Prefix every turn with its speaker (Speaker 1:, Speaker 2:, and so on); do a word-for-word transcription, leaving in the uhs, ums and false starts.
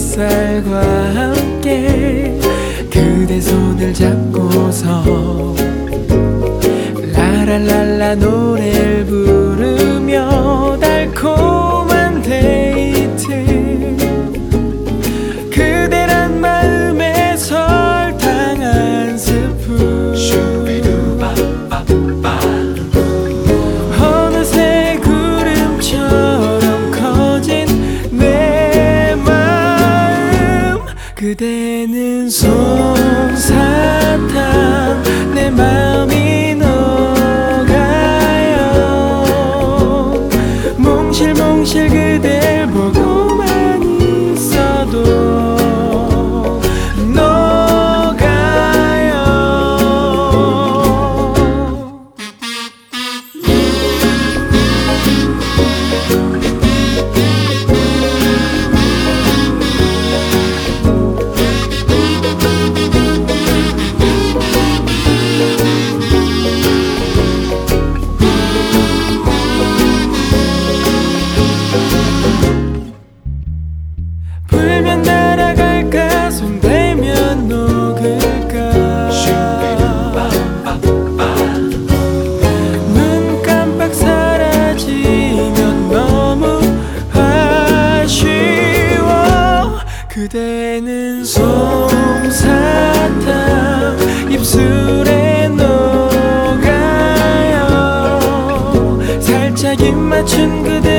Speaker 1: 햇살과 함께 그대 손을 잡고서 라랄랄라 노래를 부르며 달콤한 데이트, 그대란 마음에 설탕 한 스푼, 어느새 구름처럼 커진 내 마음. 그대는 솜사탕, 내 마음이 녹아요. 몽실몽실 그댈 보고만 있어도 불면 날아갈까, 손대면 녹을까, 눈 깜빡 사라지면 너무 아쉬워. 그대는 솜사탕, 입술에 녹아요. 살짝 입 맞춘 그대